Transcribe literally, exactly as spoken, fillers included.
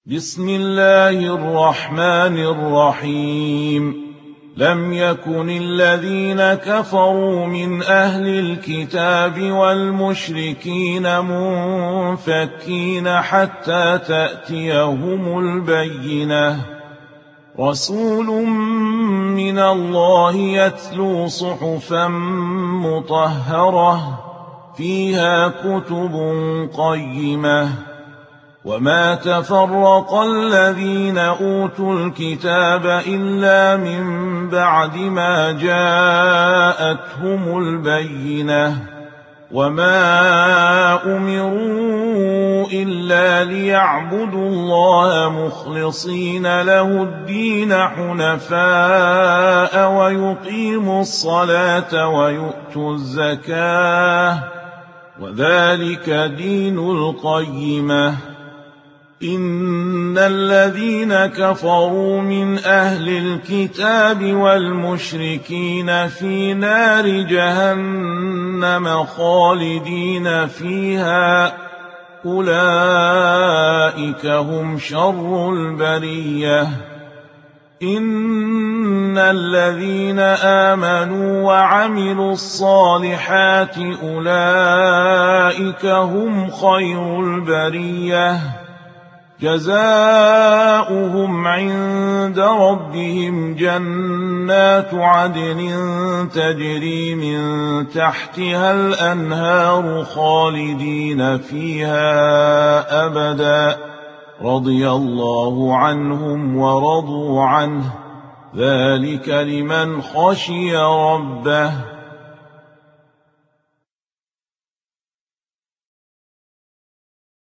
بسم الله الرحمن الرحيم لم يكن الذين كفروا من أهل الكتاب والمشركين منفكين حتى تأتيهم البينة رسول من الله يتلو صحفا مطهرة فيها كتب قيمة وما تفرق الذين أوتوا الكتاب إلا من بعد ما جاءتهم البينة وما أمروا إلا ليعبدوا الله مخلصين له الدين حنفاء ويقيموا الصلاة ويؤتوا الزكاة وذلك دين القيمة إن الذين كفروا من أهل الكتاب والمشركين في نار جهنم خالدين فيها أولئك هم شر البرية إن الذين آمنوا وعملوا الصالحات أولئك هم خير البرية جزاؤهم عند ربهم جنات عدن تجري من تحتها الأنهار خالدين فيها أبدا رضي الله عنهم ورضوا عنه ذلك لمن خشي ربه